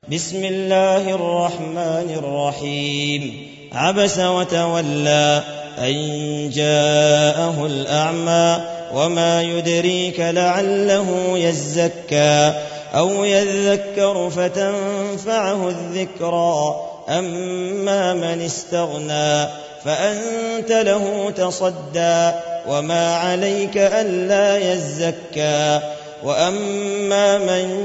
بسم الله الرحمن الرحيم. عبس وتولى أن جاءه الأعمى وما يدريك لعله يزكى أو يذكر فتنفعه الذكرى أما من استغنى فأنت له تصدى وما عليك ألا يزكى وأما من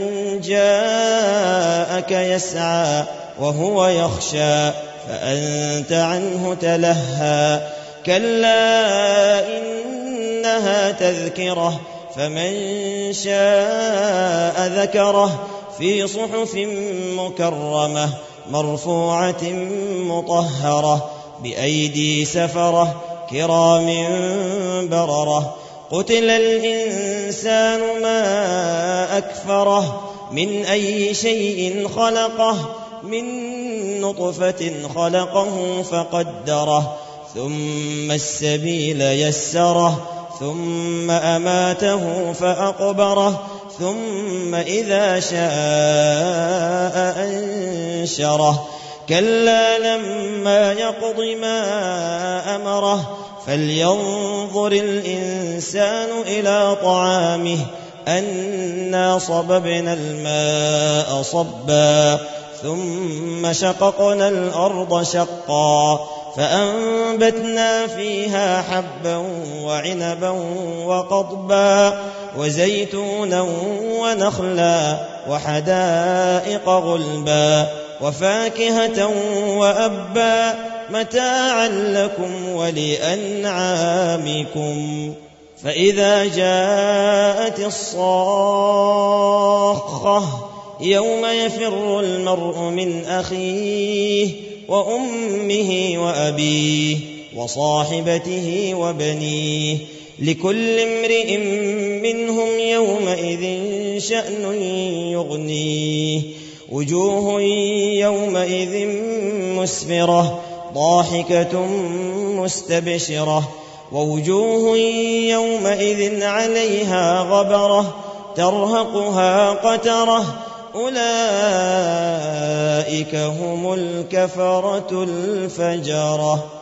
جاءك يسعى وهو يخشى فأنت عنه تلهى كلا إنها تذكرة فمن شاء ذكره في صحف مكرمة مرفوعة مطهرة بأيدي سفرة كرام بررة قتل الإنسان ما أكفره من أي شيء خلقه من نطفة خلقه فقدره ثم السبيل يسره ثم أماته فأقبره ثم إذا شاء أنشره كلا لما يقض ما أمره فلينظر الإنسان إلى طعامه أنا صببنا الماء صبا ثم شققنا الأرض شقا فأنبتنا فيها حبا وعنبا وقضبا وزيتونا ونخلا وحدائق غلبا وفاكهة وأبا متاعا لكم ولأنعامكم فإذا جاءت الصاخة يوم يفر المرء من أخيه وأمه وأبيه وصاحبته وبنيه لكل امرئ منهم يومئذ شأن يغنيه وجوه يومئذ مسفرة ضاحكة مستبشرة ووجوه يومئذ عليها غبرة ترهقها قترة أولئك هم الكفرة الفجرة.